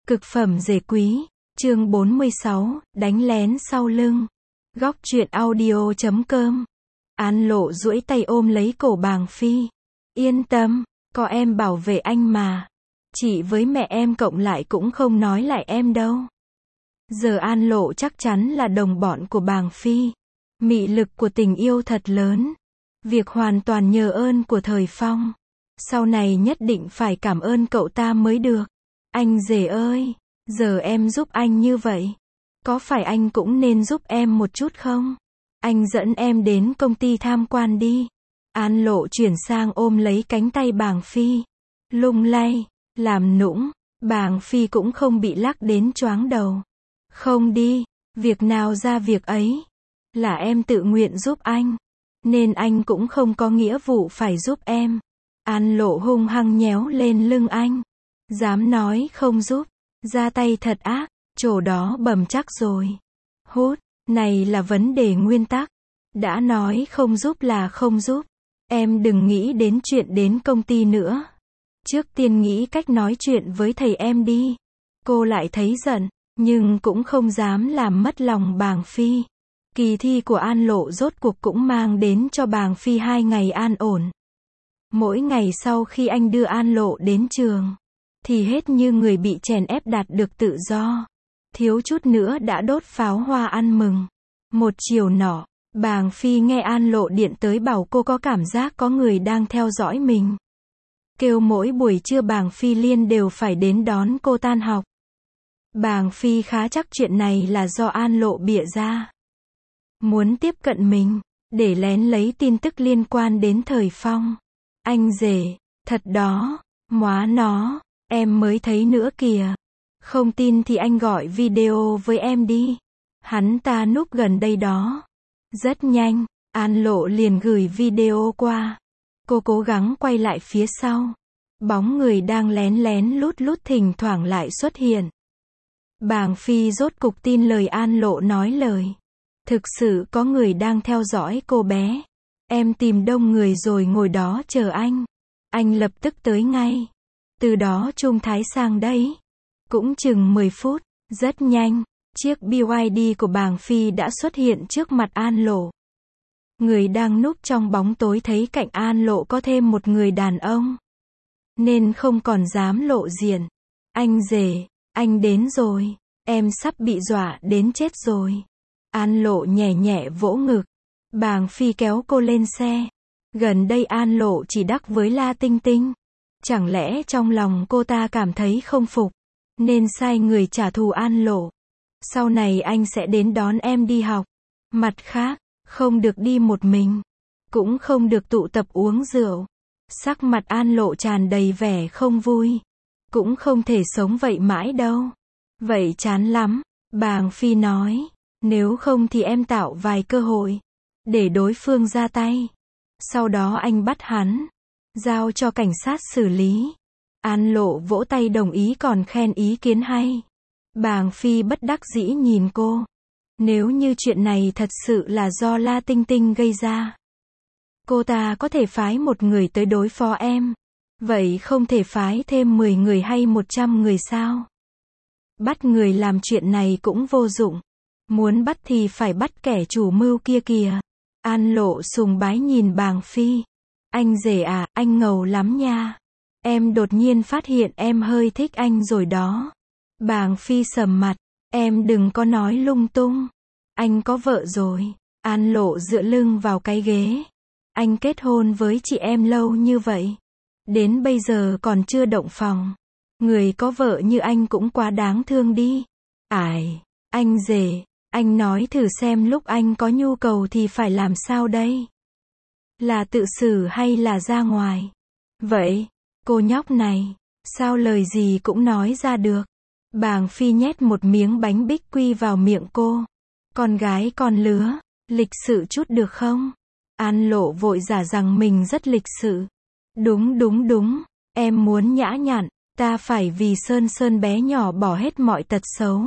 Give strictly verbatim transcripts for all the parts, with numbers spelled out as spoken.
Cực phẩm rể quý, chương bốn mươi sáu, đánh lén sau lưng. Góc truyện audio chấm com. An Lộ duỗi tay ôm lấy cổ Bàng Phi. Yên tâm, có em bảo vệ anh mà. Chị với mẹ em cộng lại cũng không nói lại em đâu. Giờ An Lộ chắc chắn là đồng bọn của Bàng Phi. Mị lực của tình yêu thật lớn. Việc hoàn toàn nhờ ơn của Thời Phong. Sau này nhất định phải cảm ơn cậu ta mới được. Anh rể ơi, giờ em giúp anh như vậy. Có phải anh cũng nên giúp em một chút không? Anh dẫn em đến công ty tham quan đi. An Lộ chuyển sang ôm lấy cánh tay Bàng Phi. Lung lay, làm nũng, Bàng Phi cũng không bị lắc đến choáng đầu. Không đi, việc nào ra việc ấy. Là em tự nguyện giúp anh. Nên anh cũng không có nghĩa vụ phải giúp em. An Lộ hung hăng nhéo lên lưng anh. Dám nói không giúp, ra tay thật ác, chỗ đó bầm chắc rồi. Hút, này là vấn đề nguyên tắc. Đã nói không giúp là không giúp. Em đừng nghĩ đến chuyện đến công ty nữa. Trước tiên nghĩ cách nói chuyện với thầy em đi. Cô lại thấy giận, nhưng cũng không dám làm mất lòng Bàng Phi. Kỳ thi của An Lộ rốt cuộc cũng mang đến cho Bàng Phi hai ngày an ổn. Mỗi ngày sau khi anh đưa An Lộ đến trường, thì hết như người bị chèn ép đạt được tự do. Thiếu chút nữa đã đốt pháo hoa ăn mừng. Một chiều nọ, Bàng Phi nghe An Lộ điện tới bảo cô có cảm giác có người đang theo dõi mình. Kêu mỗi buổi trưa Bàng Phi liên đều phải đến đón cô tan học. Bàng Phi khá chắc chuyện này là do An Lộ bịa ra. Muốn tiếp cận mình, để lén lấy tin tức liên quan đến Thời Phong. Anh rể, thật đó, móa nó, em mới thấy nữa kìa. Không tin thì anh gọi video với em đi. Hắn ta núp gần đây đó. Rất nhanh, An Lộ liền gửi video qua. Cô cố gắng quay lại phía sau. Bóng người đang lén lén lút lút thỉnh thoảng lại xuất hiện. Bàng Phi rốt cục tin lời An Lộ nói lời. Thực sự có người đang theo dõi cô bé. Em tìm đông người rồi ngồi đó chờ anh. Anh lập tức tới ngay. Từ đó Trung Thái sang đấy. Cũng chừng mười phút, rất nhanh, chiếc bê i đê của Bàng Phi đã xuất hiện trước mặt An Lộ. Người đang núp trong bóng tối thấy cạnh An Lộ có thêm một người đàn ông. Nên không còn dám lộ diện. Anh rể, anh đến rồi, em sắp bị dọa đến chết rồi. An Lộ nhẹ nhẹ vỗ ngực. Bàng Phi kéo cô lên xe. Gần đây An Lộ chỉ đắc với La Tinh Tinh. Chẳng lẽ trong lòng cô ta cảm thấy không phục, nên sai người trả thù An Lộ. Sau này anh sẽ đến đón em đi học. Mặt khác, không được đi một mình. Cũng không được tụ tập uống rượu. Sắc mặt An Lộ tràn đầy vẻ không vui. Cũng không thể sống vậy mãi đâu. Vậy chán lắm, Bàng Phi nói. Nếu không thì em tạo vài cơ hội để đối phương ra tay. Sau đó anh bắt hắn, giao cho cảnh sát xử lý. An Lộ vỗ tay đồng ý còn khen ý kiến hay. Bàng Phi bất đắc dĩ nhìn cô. Nếu như chuyện này thật sự là do La Tinh Tinh gây ra, cô ta có thể phái một người tới đối phó em. Vậy không thể phái thêm mười người hay một trăm người sao? Bắt người làm chuyện này cũng vô dụng. Muốn bắt thì phải bắt kẻ chủ mưu kia kìa. An Lộ sùng bái nhìn Bàng Phi. Anh rể à, anh ngầu lắm nha. Em đột nhiên phát hiện em hơi thích anh rồi đó. Bàng Phi sầm mặt. Em đừng có nói lung tung. Anh có vợ rồi. An Lộ dựa lưng vào cái ghế. Anh kết hôn với chị em lâu như vậy. Đến bây giờ còn chưa động phòng. Người có vợ như anh cũng quá đáng thương đi. Ải, anh rể. Anh nói thử xem lúc anh có nhu cầu thì phải làm sao đây? Là tự xử hay là ra ngoài? Vậy, cô nhóc này, sao lời gì cũng nói ra được? Bàng Phi nhét một miếng bánh bích quy vào miệng cô. Con gái con lứa, lịch sự chút được không? An Lộ vội giả rằng mình rất lịch sự. Đúng đúng đúng, em muốn nhã nhặn, ta phải vì Sơn Sơn bé nhỏ bỏ hết mọi tật xấu.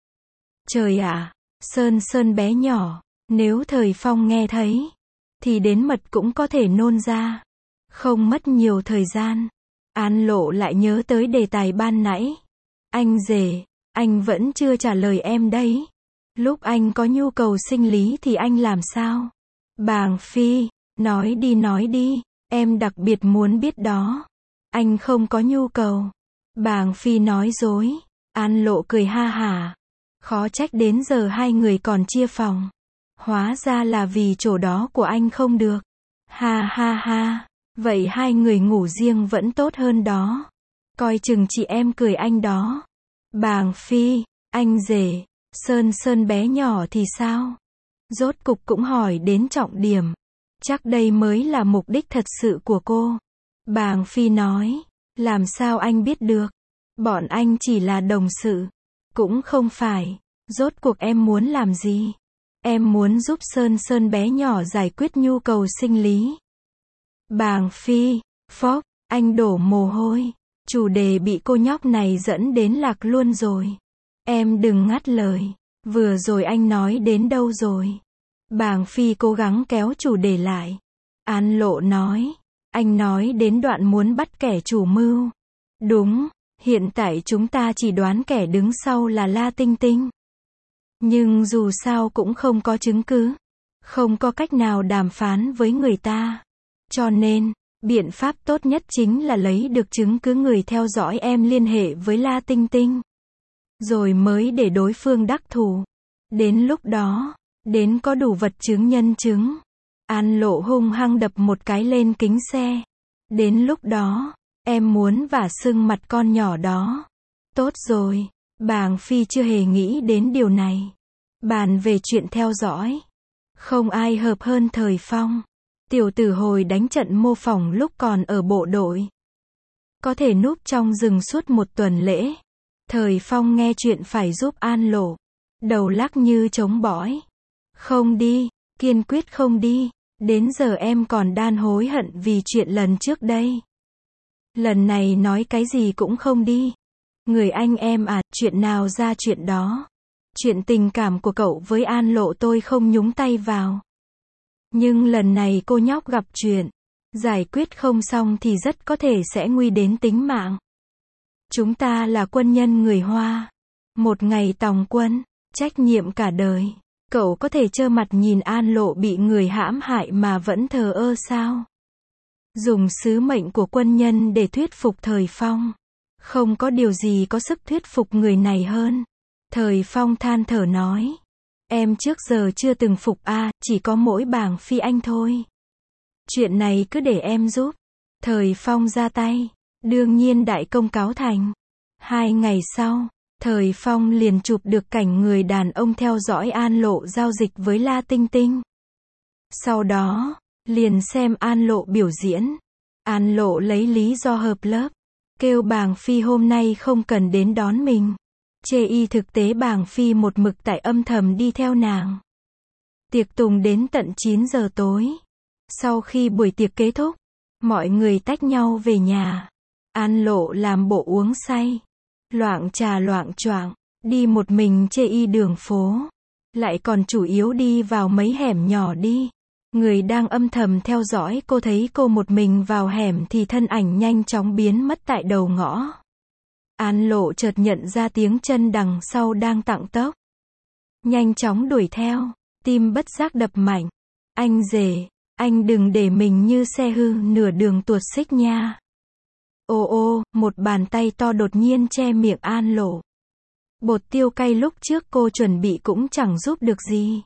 Trời ạ! Sơn Sơn bé nhỏ, nếu Thời Phong nghe thấy, thì đến mật cũng có thể nôn ra. Không mất nhiều thời gian, An Lộ lại nhớ tới đề tài ban nãy. Anh rể, anh vẫn chưa trả lời em đấy. Lúc anh có nhu cầu sinh lý thì anh làm sao? Bàng Phi, nói đi nói đi, em đặc biệt muốn biết đó. Anh không có nhu cầu. Bàng Phi nói dối. An Lộ cười ha hả. Khó trách đến giờ hai người còn chia phòng. Hóa ra là vì chỗ đó của anh không được. Ha ha ha, vậy hai người ngủ riêng vẫn tốt hơn đó. Coi chừng chị em cười anh đó. Bàng Phi, anh rể, Sơn Sơn bé nhỏ thì sao? Rốt cục cũng hỏi đến trọng điểm. Chắc đây mới là mục đích thật sự của cô. Bàng Phi nói, làm sao anh biết được? Bọn anh chỉ là đồng sự. Cũng không phải. Rốt cuộc em muốn làm gì? Em muốn giúp Sơn Sơn bé nhỏ giải quyết nhu cầu sinh lý. Bàng Phi, phốc, anh đổ mồ hôi. Chủ đề bị cô nhóc này dẫn đến lạc luôn rồi. Em đừng ngắt lời. Vừa rồi anh nói đến đâu rồi? Bàng Phi cố gắng kéo chủ đề lại. An Lộ nói, anh nói đến đoạn muốn bắt kẻ chủ mưu. Đúng, hiện tại chúng ta chỉ đoán kẻ đứng sau là La Tinh Tinh. Nhưng dù sao cũng không có chứng cứ. Không có cách nào đàm phán với người ta. Cho nên, biện pháp tốt nhất chính là lấy được chứng cứ người theo dõi em liên hệ với La Tinh Tinh. Rồi mới để đối phương đắc thủ. Đến lúc đó, đến có đủ vật chứng nhân chứng. An Lộ hung hăng đập một cái lên kính xe. Đến lúc đó, em muốn vả sưng mặt con nhỏ đó. Tốt rồi, Bàng Phi chưa hề nghĩ đến điều này. Bàn về chuyện theo dõi. Không ai hợp hơn Thời Phong. Tiểu tử hồi đánh trận mô phỏng lúc còn ở bộ đội. Có thể núp trong rừng suốt một tuần lễ. Thời Phong nghe chuyện phải giúp An Lộ. Đầu lắc như trống bõi. Không đi, kiên quyết không đi. Đến giờ em còn đang hối hận vì chuyện lần trước đây. Lần này nói cái gì cũng không đi. Người anh em à, chuyện nào ra chuyện đó. Chuyện tình cảm của cậu với An Lộ tôi không nhúng tay vào. Nhưng lần này cô nhóc gặp chuyện. Giải quyết không xong thì rất có thể sẽ nguy đến tính mạng. Chúng ta là quân nhân người Hoa. Một ngày tòng quân, trách nhiệm cả đời. Cậu có thể trơ mặt nhìn An Lộ bị người hãm hại mà vẫn thờ ơ sao? Dùng sứ mệnh của quân nhân để thuyết phục Thời Phong. Không có điều gì có sức thuyết phục người này hơn. Thời Phong than thở nói. Em trước giờ chưa từng phục a, chỉ có mỗi Bàng Phi anh thôi. Chuyện này cứ để em giúp. Thời Phong ra tay. Đương nhiên đại công cáo thành. Hai ngày sau, Thời Phong liền chụp được cảnh người đàn ông theo dõi An Lộ giao dịch với La Tinh Tinh. Sau đó, liền xem An Lộ biểu diễn. An Lộ lấy lý do hợp lớp. Kêu Bàng Phi hôm nay không cần đến đón mình. Chê y thực tế Bàng Phi một mực tại âm thầm đi theo nàng. Tiệc tùng đến tận chín giờ tối. Sau khi buổi tiệc kết thúc, mọi người tách nhau về nhà. An Lộ làm bộ uống say. Loạng trà loạng choạng, đi một mình chê y đường phố. Lại còn chủ yếu đi vào mấy hẻm nhỏ đi. Người đang âm thầm theo dõi cô thấy cô một mình vào hẻm thì thân ảnh nhanh chóng biến mất tại đầu ngõ. An Lộ chợt nhận ra tiếng chân đằng sau đang tặng tốc. Nhanh chóng đuổi theo, tim bất giác đập mạnh. Anh rể, anh đừng để mình như xe hư nửa đường tuột xích nha. Ô ô, một bàn tay to đột nhiên che miệng An Lộ. Bột tiêu cay lúc trước cô chuẩn bị cũng chẳng giúp được gì.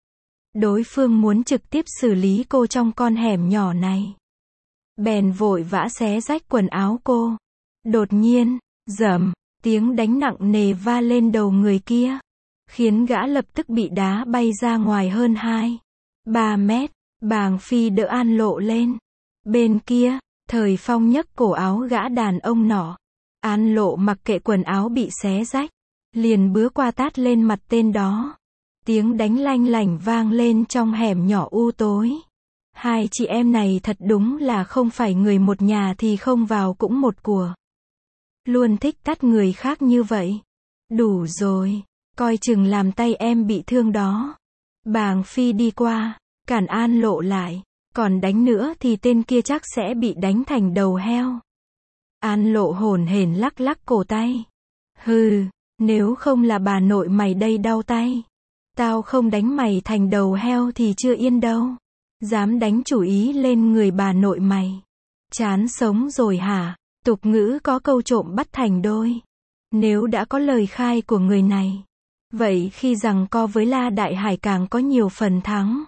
Đối phương muốn trực tiếp xử lý cô trong con hẻm nhỏ này. Bèn vội vã xé rách quần áo cô. Đột nhiên, rầm, tiếng đánh nặng nề va lên đầu người kia. Khiến gã lập tức bị đá bay ra ngoài hơn hai, ba mét. Bàng Phi đỡ An Lộ lên. Bên kia, Thời Phong nhấc cổ áo gã đàn ông nọ. An Lộ mặc kệ quần áo bị xé rách. Liền bứa qua tát lên mặt tên đó. Tiếng đánh lanh lảnh vang lên trong hẻm nhỏ u tối. Hai chị em này thật đúng là không phải người một nhà thì không vào cũng một của. Luôn thích tát người khác như vậy. Đủ rồi, coi chừng làm tay em bị thương đó. Bàng Phi đi qua, cản An Lộ lại. Còn đánh nữa thì tên kia chắc sẽ bị đánh thành đầu heo. An Lộ hổn hển lắc lắc cổ tay. Hừ, nếu không là bà nội mày đây đau tay. Tao không đánh mày thành đầu heo thì chưa yên đâu. Dám đánh chủ ý lên người bà nội mày. Chán sống rồi hả? Tục ngữ có câu trộm bắt thành đôi. Nếu đã có lời khai của người này, vậy khi giằng co với La Đại Hải càng có nhiều phần thắng.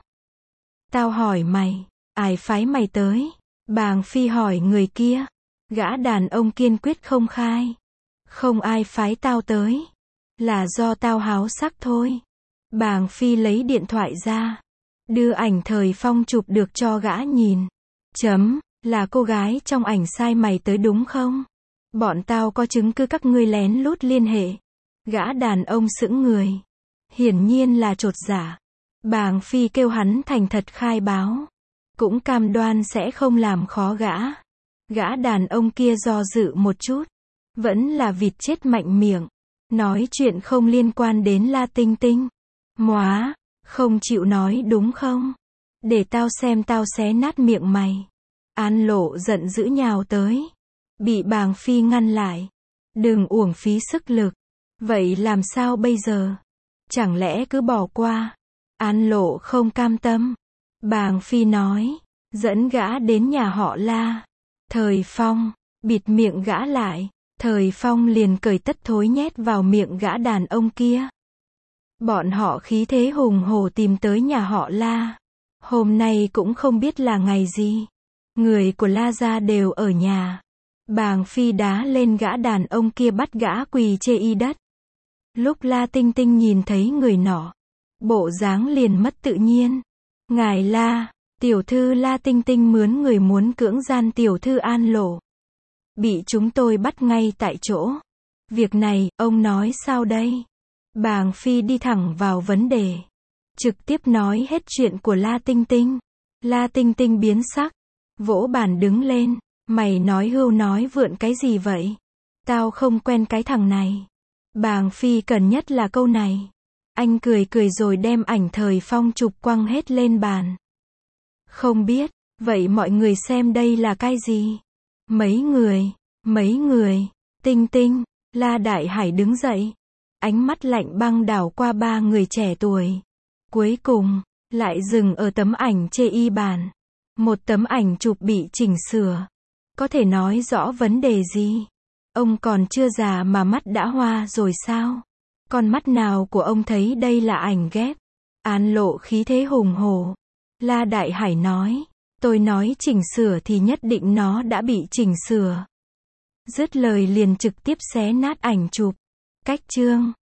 Tao hỏi mày, ai phái mày tới? Bàng Phi hỏi người kia. Gã đàn ông kiên quyết không khai. Không ai phái tao tới. Là do tao háo sắc thôi. Bàng Phi lấy điện thoại ra. Đưa ảnh Thời Phong chụp được cho gã nhìn. Chấm, là cô gái trong ảnh sai mày tới đúng không? Bọn tao có chứng cứ các ngươi lén lút liên hệ. Gã đàn ông sững người. Hiển nhiên là chột dạ. Bàng Phi kêu hắn thành thật khai báo. Cũng cam đoan sẽ không làm khó gã. Gã đàn ông kia do dự một chút. Vẫn là vịt chết mạnh miệng. Nói chuyện không liên quan đến La Tinh Tinh. Móa, không chịu nói đúng không? Để tao xem tao xé nát miệng mày. An Lộ giận dữ nhào tới. Bị Bàng Phi ngăn lại. Đừng uổng phí sức lực. Vậy làm sao bây giờ? Chẳng lẽ cứ bỏ qua? An Lộ không cam tâm. Bàng Phi nói. Dẫn gã đến nhà họ La. Thời Phong. Bịt miệng gã lại. Thời Phong liền cởi tất thối nhét vào miệng gã đàn ông kia. Bọn họ khí thế hùng hổ tìm tới nhà họ La. Hôm nay cũng không biết là ngày gì. Người của La gia đều ở nhà. Bàng Phi đá lên gã đàn ông kia bắt gã quỳ chê y đất. Lúc La Tinh Tinh nhìn thấy người nọ, bộ dáng liền mất tự nhiên. Ngài La, tiểu thư La Tinh Tinh mướn người muốn cưỡng gian tiểu thư An Lộ. Bị chúng tôi bắt ngay tại chỗ. Việc này, ông nói sao đây? Bàng Phi đi thẳng vào vấn đề. Trực tiếp nói hết chuyện của La Tinh Tinh. La Tinh Tinh biến sắc. Vỗ bàn đứng lên. Mày nói hưu nói vượn cái gì vậy? Tao không quen cái thằng này. Bàng Phi cần nhất là câu này. Anh cười cười rồi đem ảnh Thời Phong chụp quăng hết lên bàn. Không biết, vậy mọi người xem đây là cái gì? Mấy người, mấy người, Tinh Tinh, La Đại Hải đứng dậy. Ánh mắt lạnh băng đảo qua ba người trẻ tuổi. Cuối cùng, lại dừng ở tấm ảnh chê y bàn. Một tấm ảnh chụp bị chỉnh sửa. Có thể nói rõ vấn đề gì? Ông còn chưa già mà mắt đã hoa rồi sao? Con mắt nào của ông thấy đây là ảnh ghép? An Lộ khí thế hùng hổ. La Đại Hải nói. Tôi nói chỉnh sửa thì nhất định nó đã bị chỉnh sửa. Dứt lời liền trực tiếp xé nát ảnh chụp. Cách chương.